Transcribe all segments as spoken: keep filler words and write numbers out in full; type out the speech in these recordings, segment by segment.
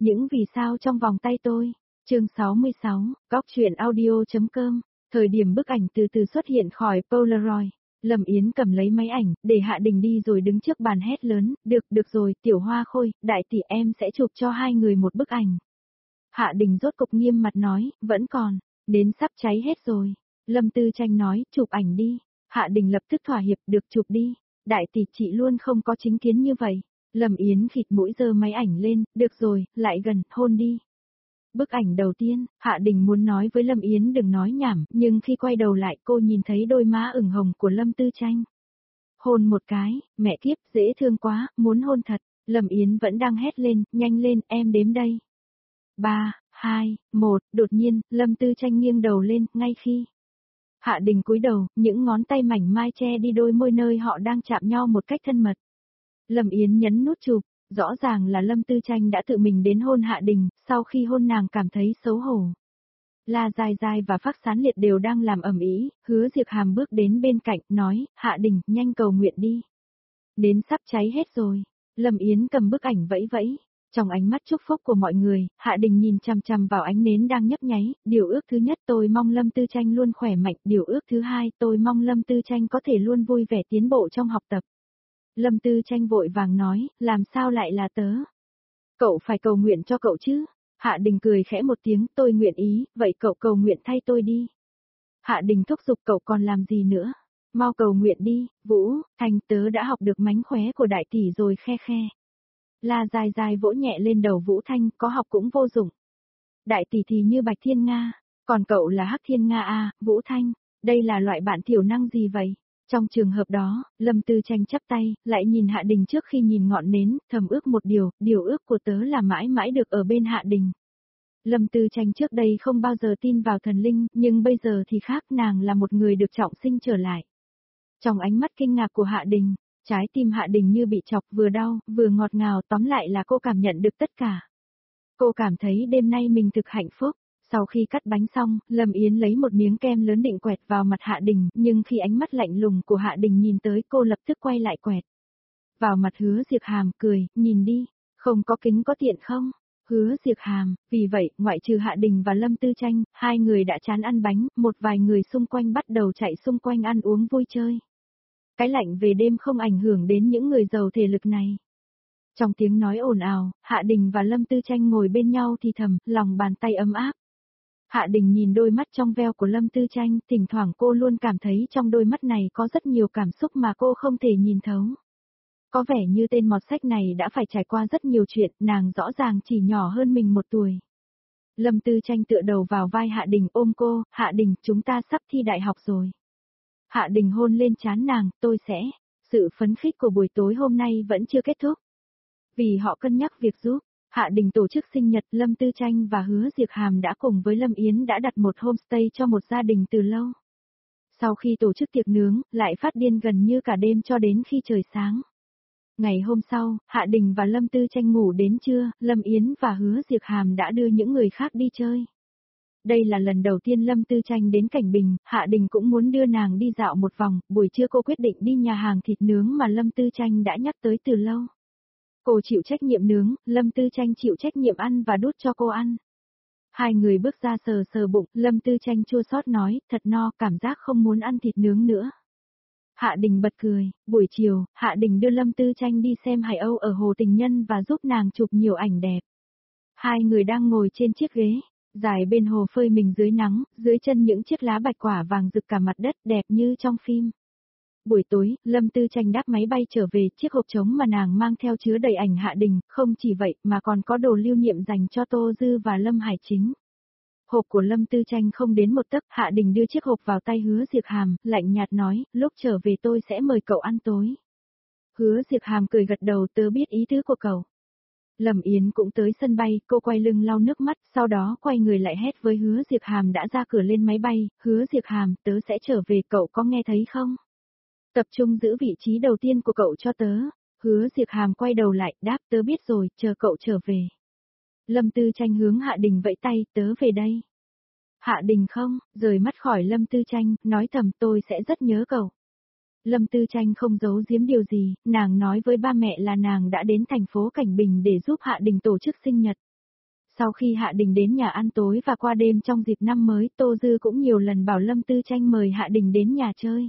Những vì sao trong vòng tay tôi. Chương sáu mươi sáu, Góc truyện audio.com. Thời điểm bức ảnh từ từ xuất hiện khỏi Polaroid, Lâm Yến cầm lấy máy ảnh, để Hạ Đình đi rồi đứng trước bàn hét lớn, được, được rồi, Tiểu Hoa Khôi, đại tỷ em sẽ chụp cho hai người một bức ảnh. Hạ Đình rốt cục nghiêm mặt nói, vẫn còn, đến sắp cháy hết rồi. Lâm Tư Tranh nói, chụp ảnh đi. Hạ Đình lập tức thỏa hiệp, được chụp đi. Đại tỷ chị luôn không có chính kiến như vậy. Lâm Yến khịt mũi giơ máy ảnh lên, được rồi, lại gần, hôn đi. Bức ảnh đầu tiên, Hạ Đình muốn nói với Lâm Yến đừng nói nhảm, nhưng khi quay đầu lại cô nhìn thấy đôi má ửng hồng của Lâm Tư Tranh. Hôn một cái, mẹ kiếp, dễ thương quá, muốn hôn thật. Lâm Yến vẫn đang hét lên, nhanh lên, em đếm đây. Ba, hai, một, đột nhiên, Lâm Tư Tranh nghiêng đầu lên, ngay khi Hạ Đình cúi đầu, những ngón tay mảnh mai che đi đôi môi nơi họ đang chạm nhau một cách thân mật. Lâm Yến nhấn nút chụp, rõ ràng là Lâm Tư Tranh đã tự mình đến hôn Hạ Đình, sau khi hôn nàng cảm thấy xấu hổ. La Dài Dài và Phác Sán Liệt đều đang làm ầm ĩ, Hứa Diệp Hàm bước đến bên cạnh, nói, Hạ Đình, nhanh cầu nguyện đi. Đến sắp cháy hết rồi. Lâm Yến cầm bức ảnh vẫy vẫy. Trong ánh mắt chúc phúc của mọi người, Hạ Đình nhìn chằm chằm vào ánh nến đang nhấp nháy, điều ước thứ nhất tôi mong Lâm Tư Tranh luôn khỏe mạnh, điều ước thứ hai tôi mong Lâm Tư Tranh có thể luôn vui vẻ tiến bộ trong học tập. Lâm Tư Tranh vội vàng nói, làm sao lại là tớ? Cậu phải cầu nguyện cho cậu chứ. Hạ Đình cười khẽ một tiếng, tôi nguyện ý, vậy cậu cầu nguyện thay tôi đi. Hạ Đình thúc giục cậu còn làm gì nữa? Mau cầu nguyện đi, Vũ, Thành tớ đã học được mánh khóe của đại tỷ rồi khe khe. La Dài Dài vỗ nhẹ lên đầu Vũ Thanh, có học cũng vô dụng. Đại tỷ thì như Bạch Thiên Nga, còn cậu là Hắc Thiên Nga à, Vũ Thanh, đây là loại bạn thiểu năng gì vậy? Trong trường hợp đó, Lâm Tư Tranh chắp tay, lại nhìn Hạ Đình trước khi nhìn ngọn nến, thầm ước một điều, điều ước của tớ là mãi mãi được ở bên Hạ Đình. Lâm Tư Tranh trước đây không bao giờ tin vào thần linh, nhưng bây giờ thì khác, nàng là một người được trọng sinh trở lại. Trong ánh mắt kinh ngạc của Hạ Đình, trái tim Hạ Đình như bị chọc, vừa đau, vừa ngọt ngào, tóm lại là cô cảm nhận được tất cả. Cô cảm thấy đêm nay mình thực hạnh phúc. Sau khi cắt bánh xong, Lâm Yến lấy một miếng kem lớn định quẹt vào mặt Hạ Đình, nhưng khi ánh mắt lạnh lùng của Hạ Đình nhìn tới cô lập tức quay lại quẹt. Vào mặt Hứa Diệp Hàm, cười, nhìn đi, không có kính có tiện không? Hứa Diệp Hàm, vì vậy, ngoại trừ Hạ Đình và Lâm Tư Tranh, hai người đã chán ăn bánh, một vài người xung quanh bắt đầu chạy xung quanh ăn uống vui chơi. Cái lạnh về đêm không ảnh hưởng đến những người giàu thể lực này. Trong tiếng nói ồn ào, Hạ Đình và Lâm Tư Tranh ngồi bên nhau thì thầm, lòng bàn tay ấm áp. Hạ Đình nhìn đôi mắt trong veo của Lâm Tư Tranh, thỉnh thoảng cô luôn cảm thấy trong đôi mắt này có rất nhiều cảm xúc mà cô không thể nhìn thấu. Có vẻ như tên mọt sách này đã phải trải qua rất nhiều chuyện, nàng rõ ràng chỉ nhỏ hơn mình một tuổi. Lâm Tư Tranh tựa đầu vào vai Hạ Đình ôm cô, Hạ Đình, chúng ta sắp thi đại học rồi. Hạ Đình hôn lên trán nàng, tôi sẽ. Sự phấn khích của buổi tối hôm nay vẫn chưa kết thúc. Vì họ cân nhắc việc giúp Hạ Đình tổ chức sinh nhật, Lâm Tư Tranh và Hứa Diệp Hàm đã cùng với Lâm Yến đã đặt một homestay cho một gia đình từ lâu. Sau khi tổ chức tiệc nướng, lại phát điên gần như cả đêm cho đến khi trời sáng. Ngày hôm sau, Hạ Đình và Lâm Tư Tranh ngủ đến trưa, Lâm Yến và Hứa Diệp Hàm đã đưa những người khác đi chơi. Đây là lần đầu tiên Lâm Tư Tranh đến Cảnh Bình, Hạ Đình cũng muốn đưa nàng đi dạo một vòng, buổi trưa cô quyết định đi nhà hàng thịt nướng mà Lâm Tư Tranh đã nhắc tới từ lâu. Cô chịu trách nhiệm nướng, Lâm Tư Tranh chịu trách nhiệm ăn và đút cho cô ăn. Hai người bước ra sờ sờ bụng, Lâm Tư Tranh chua xót nói, thật no, cảm giác không muốn ăn thịt nướng nữa. Hạ Đình bật cười, buổi chiều, Hạ Đình đưa Lâm Tư Tranh đi xem hải âu ở Hồ Tình Nhân và giúp nàng chụp nhiều ảnh đẹp. Hai người đang ngồi trên chiếc ghế, dài bên hồ phơi mình dưới nắng, dưới chân những chiếc lá bạch quả vàng rực cả mặt đất đẹp như trong phim. Buổi tối, Lâm Tư Tranh đáp máy bay trở về, chiếc hộp trống mà nàng mang theo chứa đầy ảnh Hạ Đình, không chỉ vậy mà còn có đồ lưu niệm dành cho Tô Dư và Lâm Hải Chính. Hộp của Lâm Tư Tranh không đến một tấc, Hạ Đình đưa chiếc hộp vào tay Hứa Diệp Hàm, lạnh nhạt nói, lúc trở về tôi sẽ mời cậu ăn tối. Hứa Diệp Hàm cười gật đầu, tớ biết ý tứ của cậu. Lâm Yến cũng tới sân bay, cô quay lưng lau nước mắt, sau đó quay người lại hét với Hứa Diệp Hàm đã ra cửa lên máy bay, Hứa Diệp Hàm, tớ sẽ trở về, cậu có nghe thấy không? Tập trung giữ vị trí đầu tiên của cậu cho tớ. Hứa Diệp Hàm quay đầu lại, đáp tớ biết rồi, chờ cậu trở về. Lâm Tư Tranh hướng Hạ Đình vẫy tay, tớ về đây. Hạ Đình không, rời mắt khỏi Lâm Tư Tranh, nói thầm tôi sẽ rất nhớ cậu. Lâm Tư Tranh không giấu giếm điều gì, nàng nói với ba mẹ là nàng đã đến thành phố Cảnh Bình để giúp Hạ Đình tổ chức sinh nhật. Sau khi Hạ Đình đến nhà ăn tối và qua đêm trong dịp năm mới, Tô Dư cũng nhiều lần bảo Lâm Tư Tranh mời Hạ Đình đến nhà chơi.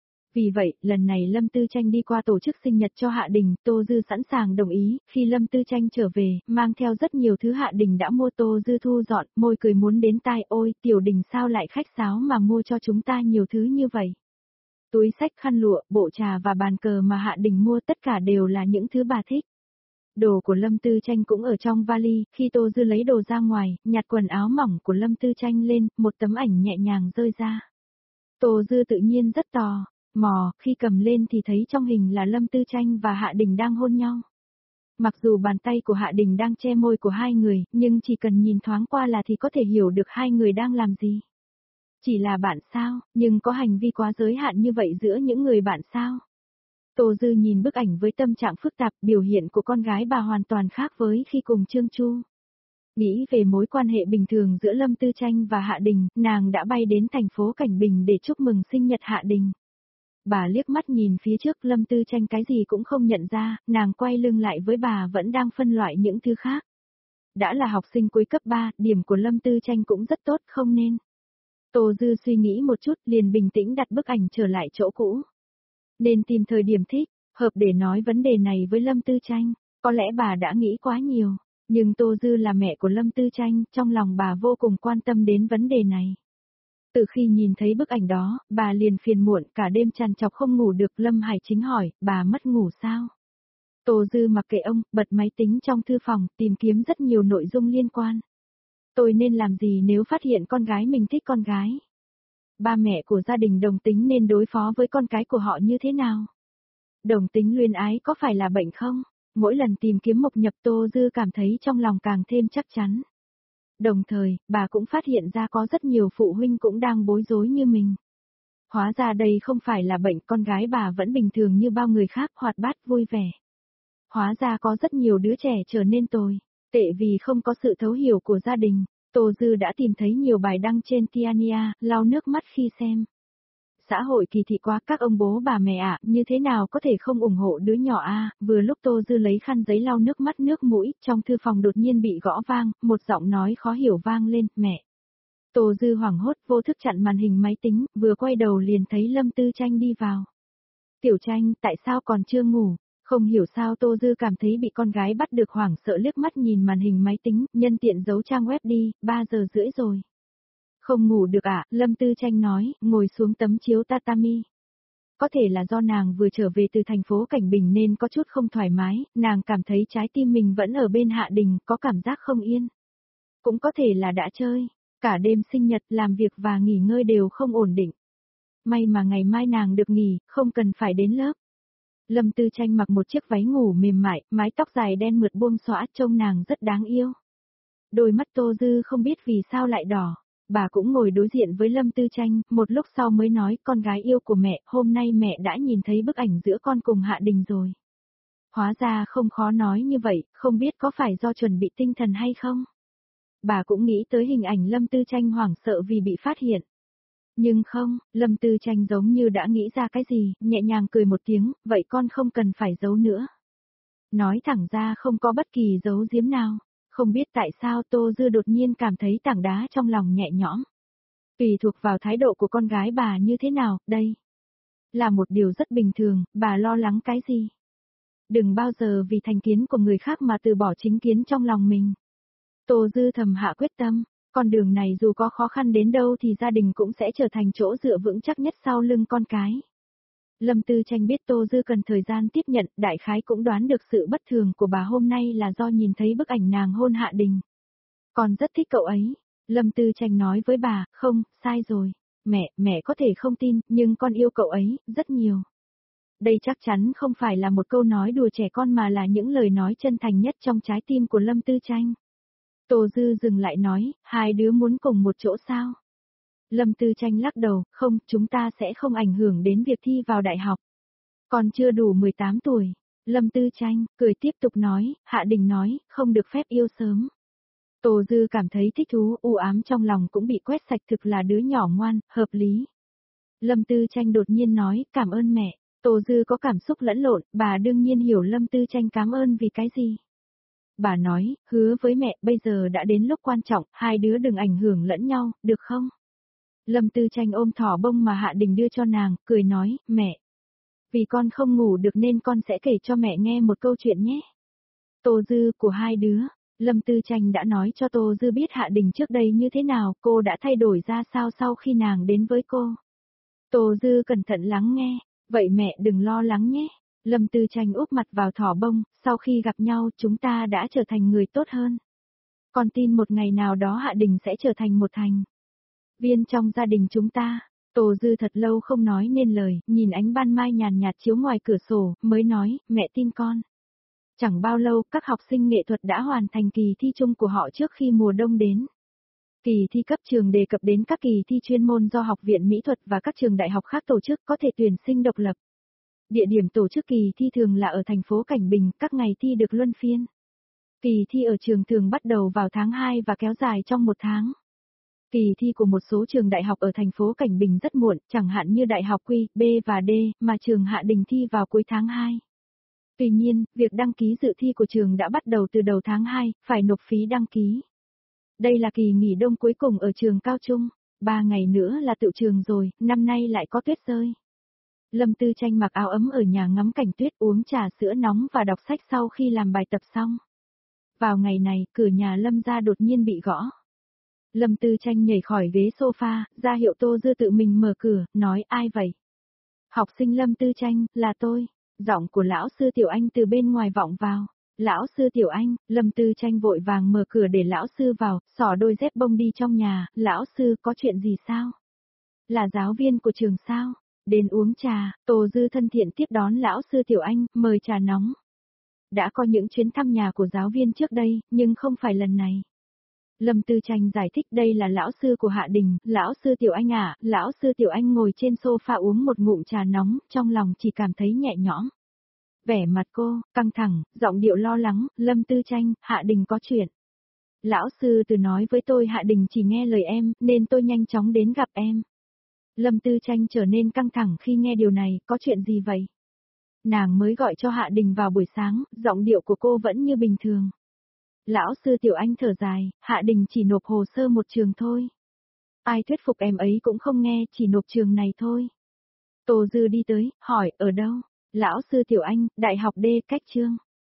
Vì vậy, lần này Lâm Tư Tranh đi qua tổ chức sinh nhật cho Hạ Đình, Tô Dư sẵn sàng đồng ý, khi Lâm Tư Tranh trở về, mang theo rất nhiều thứ Hạ Đình đã mua. Tô Dư thu dọn, môi cười muốn đến tai, ôi, Tiểu Đình sao lại khách sáo mà mua cho chúng ta nhiều thứ như vậy. Túi xách, khăn lụa, bộ trà và bàn cờ mà Hạ Đình mua tất cả đều là những thứ bà thích. Đồ của Lâm Tư Tranh cũng ở trong vali, khi Tô Dư lấy đồ ra ngoài, nhặt quần áo mỏng của Lâm Tư Tranh lên, một tấm ảnh nhẹ nhàng rơi ra. Tô Dư tự nhiên rất tò mò, khi cầm lên thì thấy trong hình là Lâm Tư Tranh và Hạ Đình đang hôn nhau. Mặc dù bàn tay của Hạ Đình đang che môi của hai người, nhưng chỉ cần nhìn thoáng qua là thì có thể hiểu được hai người đang làm gì. Chỉ là bạn sao, nhưng có hành vi quá giới hạn như vậy giữa những người bạn sao? Tô Dư nhìn bức ảnh với tâm trạng phức tạp, biểu hiện của con gái bà hoàn toàn khác với khi cùng Trương Chu. Nghĩ về mối quan hệ bình thường giữa Lâm Tư Tranh và Hạ Đình, nàng đã bay đến thành phố Cảnh Bình để chúc mừng sinh nhật Hạ Đình. Bà liếc mắt nhìn phía trước, Lâm Tư Tranh cái gì cũng không nhận ra, nàng quay lưng lại với bà vẫn đang phân loại những thứ khác. Đã là học sinh cuối cấp ba, điểm của Lâm Tư Tranh cũng rất tốt, không nên. Tô Dư suy nghĩ một chút, liền bình tĩnh đặt bức ảnh trở lại chỗ cũ. Nên tìm thời điểm thích, hợp để nói vấn đề này với Lâm Tư Tranh, có lẽ bà đã nghĩ quá nhiều, nhưng Tô Dư là mẹ của Lâm Tư Tranh, trong lòng bà vô cùng quan tâm đến vấn đề này. Từ khi nhìn thấy bức ảnh đó, bà liền phiền muộn, cả đêm trằn trọc không ngủ được. Lâm Hải Chính hỏi, bà mất ngủ sao? Tô Dư mặc kệ ông, bật máy tính trong thư phòng, tìm kiếm rất nhiều nội dung liên quan. Tôi nên làm gì nếu phát hiện con gái mình thích con gái? Ba mẹ của gia đình đồng tính nên đối phó với con cái của họ như thế nào? Đồng tính luyến ái có phải là bệnh không? Mỗi lần tìm kiếm mộc nhập, Tô Dư cảm thấy trong lòng càng thêm chắc chắn. Đồng thời, bà cũng phát hiện ra có rất nhiều phụ huynh cũng đang bối rối như mình. Hóa ra đây không phải là bệnh, con gái bà vẫn bình thường như bao người khác, hoạt bát vui vẻ. Hóa ra có rất nhiều đứa trẻ trở nên tồi tệ vì không có sự thấu hiểu của gia đình. Tô Dư đã tìm thấy nhiều bài đăng trên Tiania, lau nước mắt khi xem. Xã hội kỳ thị quá, các ông bố bà mẹ ạ, như thế nào có thể không ủng hộ đứa nhỏ a? À? Vừa lúc Tô Dư lấy khăn giấy lau nước mắt nước mũi, trong thư phòng đột nhiên bị gõ vang, một giọng nói khó hiểu vang lên, mẹ. Tô Dư hoảng hốt, vô thức chặn màn hình máy tính, vừa quay đầu liền thấy Lâm Tư Tranh đi vào. Tiểu Tranh, tại sao còn chưa ngủ? Không hiểu sao Tô Dư cảm thấy bị con gái bắt được, hoảng sợ liếc mắt nhìn màn hình máy tính, nhân tiện giấu trang web đi, ba giờ rưỡi rồi. Không ngủ được ạ, à? Lâm Tư Tranh nói, ngồi xuống tấm chiếu tatami. Có thể là do nàng vừa trở về từ thành phố Cảnh Bình nên có chút không thoải mái, nàng cảm thấy trái tim mình vẫn ở bên Hạ Đình, có cảm giác không yên. Cũng có thể là đã chơi, cả đêm sinh nhật, làm việc và nghỉ ngơi đều không ổn định. May mà ngày mai nàng được nghỉ, không cần phải đến lớp. Lâm Tư Tranh mặc một chiếc váy ngủ mềm mại, mái tóc dài đen mượt buông xõa, trông nàng rất đáng yêu. Đôi mắt Tô Dư không biết vì sao lại đỏ. Bà cũng ngồi đối diện với Lâm Tư Tranh, một lúc sau mới nói, con gái yêu của mẹ, hôm nay mẹ đã nhìn thấy bức ảnh giữa con cùng Hạ Đình rồi. Hóa ra không khó nói như vậy, không biết có phải do chuẩn bị tinh thần hay không? Bà cũng nghĩ tới hình ảnh Lâm Tư Tranh hoảng sợ vì bị phát hiện. Nhưng không, Lâm Tư Tranh giống như đã nghĩ ra cái gì, nhẹ nhàng cười một tiếng, vậy con không cần phải giấu nữa. Nói thẳng ra không có bất kỳ giấu giếm nào. Không biết tại sao Tô Dư đột nhiên cảm thấy tảng đá trong lòng nhẹ nhõm. Tùy thuộc vào thái độ của con gái bà như thế nào, đây là một điều rất bình thường, bà lo lắng cái gì? Đừng bao giờ vì thành kiến của người khác mà từ bỏ chính kiến trong lòng mình. Tô Dư thầm hạ quyết tâm, con đường này dù có khó khăn đến đâu thì gia đình cũng sẽ trở thành chỗ dựa vững chắc nhất sau lưng con cái. Lâm Tư Tranh biết Tô Dư cần thời gian tiếp nhận, đại khái cũng đoán được sự bất thường của bà hôm nay là do nhìn thấy bức ảnh nàng hôn Hạ Đình. Con rất thích cậu ấy. Lâm Tư Tranh nói với bà, không, sai rồi. Mẹ, mẹ có thể không tin, nhưng con yêu cậu ấy, rất nhiều. Đây chắc chắn không phải là một câu nói đùa trẻ con mà là những lời nói chân thành nhất trong trái tim của Lâm Tư Tranh. Tô Dư dừng lại nói, hai đứa muốn cùng một chỗ sao? Lâm Tư Tranh lắc đầu, không, chúng ta sẽ không ảnh hưởng đến việc thi vào đại học. Còn chưa đủ mười tám tuổi. Lâm Tư Tranh, cười tiếp tục nói, Hạ Đình nói, không được phép yêu sớm. Tô Dư cảm thấy thích thú, u ám trong lòng cũng bị quét sạch, thực là đứa nhỏ ngoan, hợp lý. Lâm Tư Tranh đột nhiên nói, cảm ơn mẹ. Tô Dư có cảm xúc lẫn lộn, bà đương nhiên hiểu Lâm Tư Tranh cảm ơn vì cái gì. bà nói, hứa với mẹ, bây giờ đã đến lúc quan trọng, hai đứa đừng ảnh hưởng lẫn nhau, được không? Lâm Tư Tranh ôm thỏ bông mà Hạ Đình đưa cho nàng, cười nói, mẹ. Vì con không ngủ được nên con sẽ kể cho mẹ nghe một câu chuyện nhé. Tô Dư của hai đứa. Lâm Tư Tranh đã nói cho Tô Dư biết Hạ Đình trước đây như thế nào, cô đã thay đổi ra sao sau khi nàng đến với cô. Tô Dư cẩn thận lắng nghe, vậy mẹ đừng lo lắng nhé. Lâm Tư Tranh úp mặt vào thỏ bông, sau khi gặp nhau chúng ta đã trở thành người tốt hơn. Con tin một ngày nào đó Hạ Đình sẽ trở thành một thành viên trong gia đình chúng ta. Tô Dư thật lâu không nói nên lời, nhìn ánh ban mai nhàn nhạt chiếu ngoài cửa sổ, mới nói, mẹ tin con. Chẳng bao lâu, các học sinh nghệ thuật đã hoàn thành kỳ thi chung của họ trước khi mùa đông đến. Kỳ thi cấp trường đề cập đến các kỳ thi chuyên môn do Học viện Mỹ thuật và các trường đại học khác tổ chức có thể tuyển sinh độc lập. Địa điểm tổ chức kỳ thi thường là ở thành phố Cảnh Bình, các ngày thi được luân phiên. Kỳ thi ở trường thường bắt đầu vào tháng hai và kéo dài trong một tháng. Kỳ thi của một số trường đại học ở thành phố Cảnh Bình rất muộn, chẳng hạn như Đại học Q, B và D, mà trường Hạ Đình thi vào cuối tháng hai. Tuy nhiên, việc đăng ký dự thi của trường đã bắt đầu từ đầu tháng hai, phải nộp phí đăng ký. Đây là kỳ nghỉ đông cuối cùng ở trường cao trung, ba ngày nữa là tự trường rồi, năm nay lại có tuyết rơi. Lâm Tư Tranh mặc áo ấm ở nhà ngắm cảnh tuyết, uống trà sữa nóng và đọc sách sau khi làm bài tập xong. Vào ngày này, cửa nhà Lâm ra đột nhiên bị gõ. Lâm Tư Tranh nhảy khỏi ghế sofa, ra hiệu Tô Dư tự mình mở cửa, nói ai vậy? Học sinh Lâm Tư Tranh, là tôi. Giọng của lão sư Tiểu Anh từ bên ngoài vọng vào. Lão sư Tiểu Anh, Lâm Tư Tranh vội vàng mở cửa để lão sư vào, xỏ đôi dép bông đi trong nhà, lão sư có chuyện gì sao? Là giáo viên của trường sao? Đến uống trà, Tô Dư thân thiện tiếp đón lão sư Tiểu Anh, mời trà nóng. Đã có những chuyến thăm nhà của giáo viên trước đây, nhưng không phải lần này. Lâm Tư Tranh giải thích đây là lão sư của Hạ Đình, lão sư Tiểu Anh à, lão sư Tiểu Anh ngồi trên sofa uống một ngụm trà nóng, trong lòng chỉ cảm thấy nhẹ nhõm. Vẻ mặt cô, căng thẳng, giọng điệu lo lắng, Lâm Tư Tranh, Hạ Đình có chuyện. Lão sư từ nói với tôi Hạ Đình chỉ nghe lời em, nên tôi nhanh chóng đến gặp em. Lâm Tư Tranh trở nên căng thẳng khi nghe điều này, có chuyện gì vậy? Nàng mới gọi cho Hạ Đình vào buổi sáng, giọng điệu của cô vẫn như bình thường. Lão sư Tiểu Anh thở dài, Hạ Đình chỉ nộp hồ sơ một trường thôi. Ai thuyết phục em ấy cũng không nghe, chỉ nộp trường này thôi. Tô Dư đi tới, hỏi, ở đâu? Lão sư Tiểu Anh, Đại học D, cách chương.